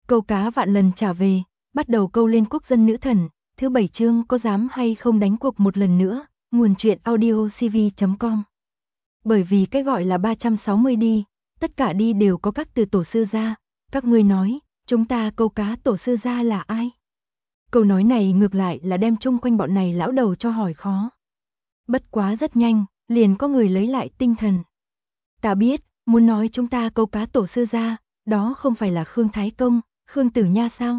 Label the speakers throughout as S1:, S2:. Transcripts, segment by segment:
S1: Câu cá vạn lần trả về, bắt đầu câu lên quốc dân nữ thần, thứ 7 chương có dám hay không đánh cuộc một lần nữa, nguồn truyện audio cv.com. Bởi vì cái gọi là 360 đi, tất cả đi đều có các từ tổ sư gia, các ngươi nói, chúng ta câu cá tổ sư gia là ai? Câu nói này ngược lại là đem chung quanh bọn này lão đầu cho hỏi khó. Bất quá rất nhanh, liền có người lấy lại tinh thần. Ta biết, muốn nói chúng ta câu cá tổ sư gia, đó không phải là Khương Thái Công, Khương Tử Nha sao?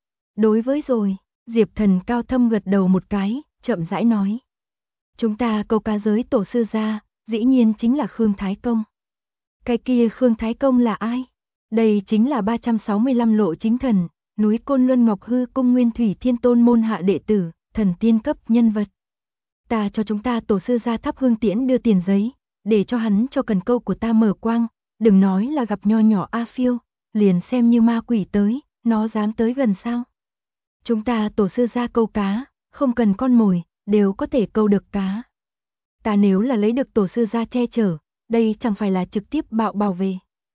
S1: Đối với rồi, Diệp Thần cao thâm gật đầu một cái, chậm rãi nói. Chúng ta câu cá giới tổ sư gia, dĩ nhiên chính là Khương Thái Công. Cái kia Khương Thái Công là ai? Đây chính là 365 lộ chính thần, núi Côn Luân Ngọc Hư Cung Nguyên Thủy Thiên Tôn môn hạ đệ tử, thần tiên cấp nhân vật. Ta cho chúng ta tổ sư gia thắp hương tiễn đưa tiền giấy, để cho hắn cho cần câu của ta mở quang, đừng nói là gặp nho nhỏ A Phiêu, liền xem như ma quỷ tới, nó dám tới gần sao? Chúng ta tổ sư gia câu cá, không cần con mồi, đều có thể câu được cá. Ta nếu là lấy được tổ sư gia che chở, đây chẳng phải là trực tiếp bảo về.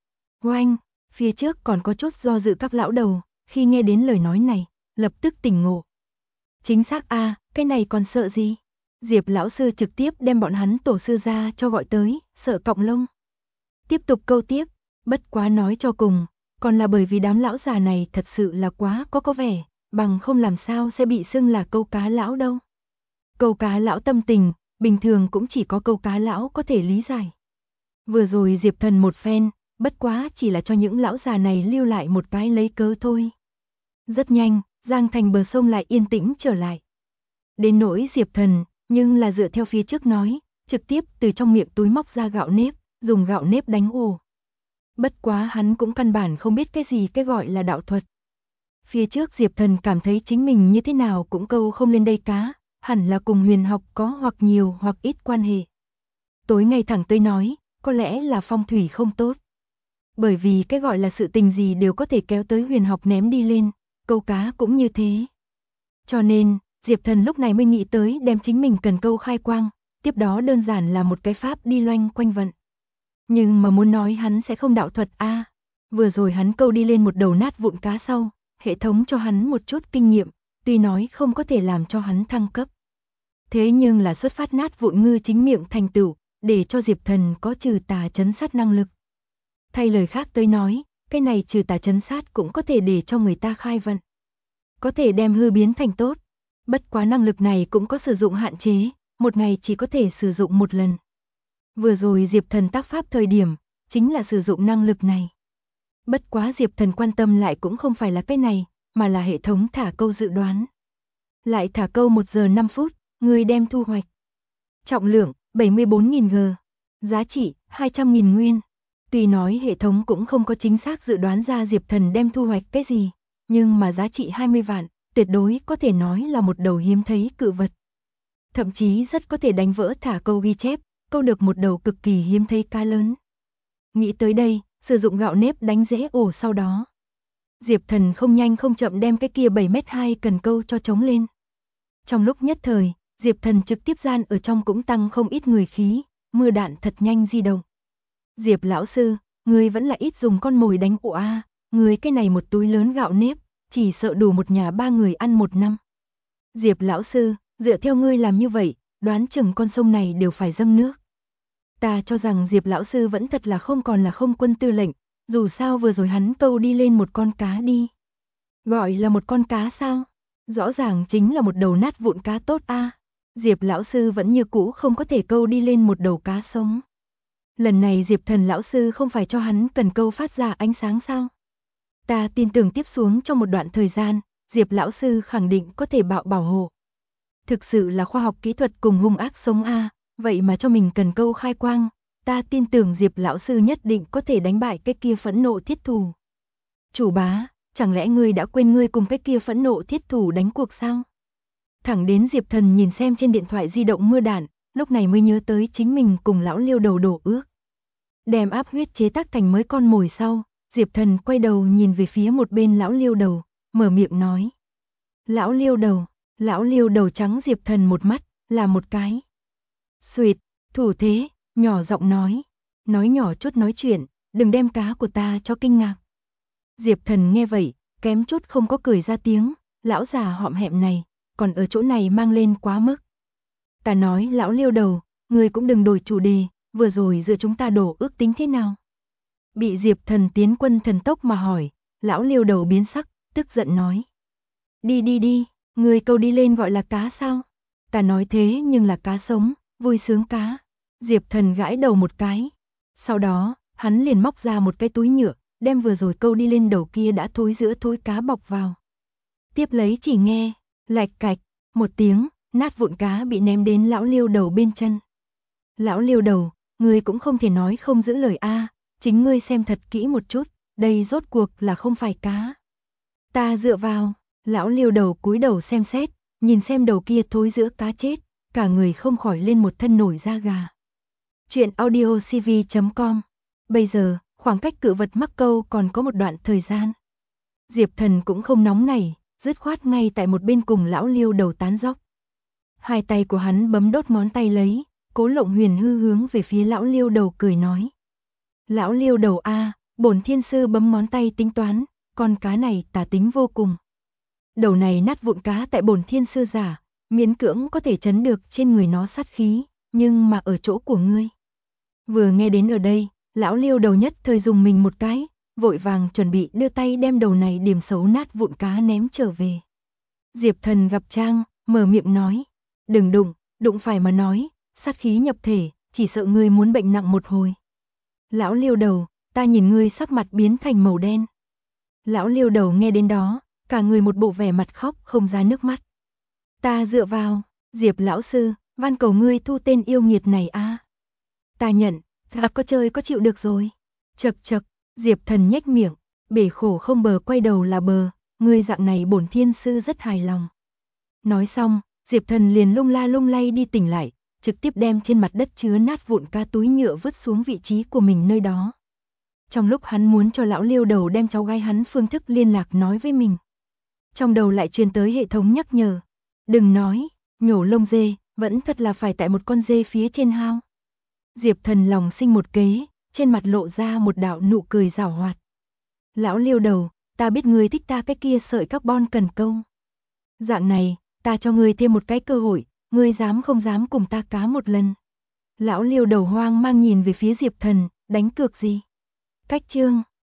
S1: Oanh, phía trước còn có chút do dự các lão đầu, khi nghe đến lời nói này, lập tức tỉnh ngộ. Chính xác a, cái này còn sợ gì? Diệp lão sư trực tiếp đem bọn hắn tổ sư gia cho gọi tới, sợ cọng lông. Tiếp tục câu tiếp, bất quá nói cho cùng, còn là bởi vì đám lão già này thật sự là quá có vẻ, bằng không làm sao sẽ bị xưng là câu cá lão đâu. Câu cá lão tâm tình, bình thường cũng chỉ có câu cá lão có thể lý giải. Vừa rồi Diệp Thần một phen, bất quá chỉ là cho những lão già này lưu lại một cái lấy cớ thôi. Rất nhanh, Giang Thành bờ sông lại yên tĩnh trở lại. Đến nỗi Diệp Thần, nhưng là dựa theo phía trước nói, trực tiếp từ trong miệng túi móc ra gạo nếp, dùng gạo nếp đánh ồ. Bất quá hắn cũng căn bản không biết cái gì cái gọi là đạo thuật. Phía trước Diệp Thần cảm thấy chính mình như thế nào cũng câu không lên đây cá, hẳn là cùng huyền học có hoặc nhiều hoặc ít quan hệ. Tối ngày thẳng tới nói, có lẽ là phong thủy không tốt. Bởi vì cái gọi là sự tình gì đều có thể kéo tới huyền học ném đi lên, câu cá cũng như thế. Cho nên, Diệp Thần lúc này mới nghĩ tới đem chính mình cần câu khai quang, tiếp đó đơn giản là một cái pháp đi loanh quanh vận. Nhưng mà muốn nói hắn sẽ không đạo thuật a, vừa rồi hắn câu đi lên một đầu nát vụn cá sau, hệ thống cho hắn một chút kinh nghiệm, tuy nói không có thể làm cho hắn thăng cấp. Thế nhưng là xuất phát nát vụn ngư chính miệng thành tựu, để cho Diệp Thần có trừ tà trấn sát năng lực. Thay lời khác tới nói, cái này trừ tà trấn sát cũng có thể để cho người ta khai vận. Có thể đem hư biến thành tốt. Bất quá năng lực này cũng có sử dụng hạn chế, một ngày chỉ có thể sử dụng một lần. Vừa rồi Diệp Thần tác pháp thời điểm, chính là sử dụng năng lực này. Bất quá Diệp Thần quan tâm lại cũng không phải là cái này, mà là hệ thống thả câu dự đoán. Lại thả câu 1 giờ 5 phút, người đem thu hoạch. Trọng lượng, 74.000 g. Giá trị, 200.000 nguyên. Tuy nói hệ thống cũng không có chính xác dự đoán ra Diệp Thần đem thu hoạch cái gì, nhưng mà giá trị 20 vạn, tuyệt đối có thể nói là một đầu hiếm thấy cự vật. Thậm chí rất có thể đánh vỡ thả câu ghi chép, câu được một đầu cực kỳ hiếm thấy cá lớn. Nghĩ tới đây, sử dụng gạo nếp đánh dễ ổ sau đó. Diệp Thần không nhanh không chậm đem cái kia 7m2 cần câu cho trống lên. Trong lúc nhất thời, Diệp Thần trực tiếp gian ở trong cũng tăng không ít người khí, mưa đạn thật nhanh di động. Diệp lão sư, người vẫn là ít dùng con mồi đánh ổ a, người cái này một túi lớn gạo nếp, chỉ sợ đủ một nhà 3 người ăn một năm. Diệp lão sư, dựa theo ngươi làm như vậy, đoán chừng con sông này đều phải dâng nước. Ta cho rằng Diệp lão sư vẫn thật là không còn là không quân tư lệnh, dù sao vừa rồi hắn câu đi lên một con cá đi. Gọi là một con cá sao? Rõ ràng chính là một đầu nát vụn cá tốt a. Diệp lão sư vẫn như cũ không có thể câu đi lên một đầu cá sống. Lần này Diệp Thần lão sư không phải cho hắn cần câu phát ra ánh sáng sao? Ta tin tưởng tiếp xuống trong một đoạn thời gian, Diệp lão sư khẳng định có thể bảo hộ. Thực sự là khoa học kỹ thuật cùng hung ác sống a, vậy mà cho mình cần câu khai quang, ta tin tưởng Diệp lão sư nhất định có thể đánh bại cái kia phẫn nộ thiết thủ. Chủ bá, chẳng lẽ ngươi đã quên ngươi cùng cái kia phẫn nộ thiết thủ đánh cuộc sao? Thẳng đến Diệp Thần nhìn xem trên điện thoại di động mưa đạn, lúc này mới nhớ tới chính mình cùng lão Liêu đầu đổ ước. Đem áp huyết chế tác thành mới con mồi sau, Diệp Thần quay đầu nhìn về phía một bên lão Liêu đầu, mở miệng nói. Lão Liêu đầu trắng Diệp Thần một mắt, là một cái. Xuyệt, thủ thế, nhỏ giọng nói nhỏ chút nói chuyện, đừng đem cá của ta cho kinh ngạc. Diệp Thần nghe vậy, kém chút không có cười ra tiếng, lão già họm hẹm này, còn ở chỗ này mang lên quá mức. Ta nói lão Liêu đầu, ngươi cũng đừng đổi chủ đề, vừa rồi giữa chúng ta đổ ước tính thế nào? Bị Diệp Thần tiến quân thần tốc mà hỏi, lão Liêu đầu biến sắc, tức giận nói. Đi, ngươi câu đi lên gọi là cá sao? Ta nói thế nhưng là cá sống, vui sướng cá. Diệp Thần gãi đầu một cái. Sau đó, hắn liền móc ra một cái túi nhựa, đem vừa rồi câu đi lên đầu kia đã thối giữa thối cá bọc vào. Tiếp lấy chỉ nghe, lạch cạch, một tiếng, nát vụn cá bị ném đến lão Liêu đầu bên chân. Lão Liêu đầu, ngươi cũng không thể nói không giữ lời a, chính ngươi xem thật kỹ một chút, đây rốt cuộc là không phải cá. Ta dựa vào, lão Liêu đầu cúi đầu xem xét, nhìn xem đầu kia thối giữa cá chết, cả người không khỏi lên một thân nổi da gà. Chuyện audiocv.com. Bây giờ, khoảng cách cự vật mắc câu còn có một đoạn thời gian. Diệp Thần cũng không nóng nảy, dứt khoát ngay tại một bên cùng lão Liêu đầu tán dóc. Hai tay của hắn bấm đốt ngón tay lấy, Cố Lộng Huyền hư hướng về phía lão Liêu đầu cười nói. Lão Liêu đầu a, bổn thiên sư bấm ngón tay tính toán, con cá này tà tính vô cùng. Đầu này nát vụn cá tại bổn thiên sư giả, miễn cưỡng có thể chấn được trên người nó sát khí, nhưng mà ở chỗ của ngươi. Vừa nghe đến ở đây, lão Liêu đầu nhất thời dùng mình một cái, vội vàng chuẩn bị đưa tay đem đầu này điểm xấu nát vụn cá ném trở về. Diệp Thần gặp Trang, mở miệng nói, đừng đụng phải mà nói, sát khí nhập thể, chỉ sợ ngươi muốn bệnh nặng một hồi. Lão Liêu đầu, ta nhìn ngươi sắc mặt biến thành màu đen. Lão Liêu đầu nghe đến đó, cả người một bộ vẻ mặt khóc không ra nước mắt. Ta dựa vào, Diệp lão sư, van cầu ngươi thu tên yêu nghiệt này a. Ta nhận, gặp có chơi có chịu được rồi. Chậc, Diệp Thần nhếch miệng, bể khổ không bờ quay đầu là bờ, ngươi dạng này bổn thiên sư rất hài lòng. Nói xong, Diệp Thần liền lung lay đi tỉnh lại, trực tiếp đem trên mặt đất chứa nát vụn cá túi nhựa vứt xuống vị trí của mình nơi đó. Trong lúc hắn muốn cho lão Liêu đầu đem cháu gái hắn phương thức liên lạc nói với mình, trong đầu lại truyền tới hệ thống nhắc nhở. Đừng nói, nhổ lông dê, vẫn thật là phải tại một con dê phía trên hao. Diệp Thần lòng sinh một kế, trên mặt lộ ra một đạo nụ cười giảo hoạt. Lão Liêu đầu, ta biết ngươi thích ta cái kia sợi carbon cần câu. Dạng này, ta cho ngươi thêm một cái cơ hội, ngươi dám không dám cùng ta cá một lần. Lão Liêu đầu hoang mang nhìn về phía Diệp Thần, đánh cược gì? Cách chương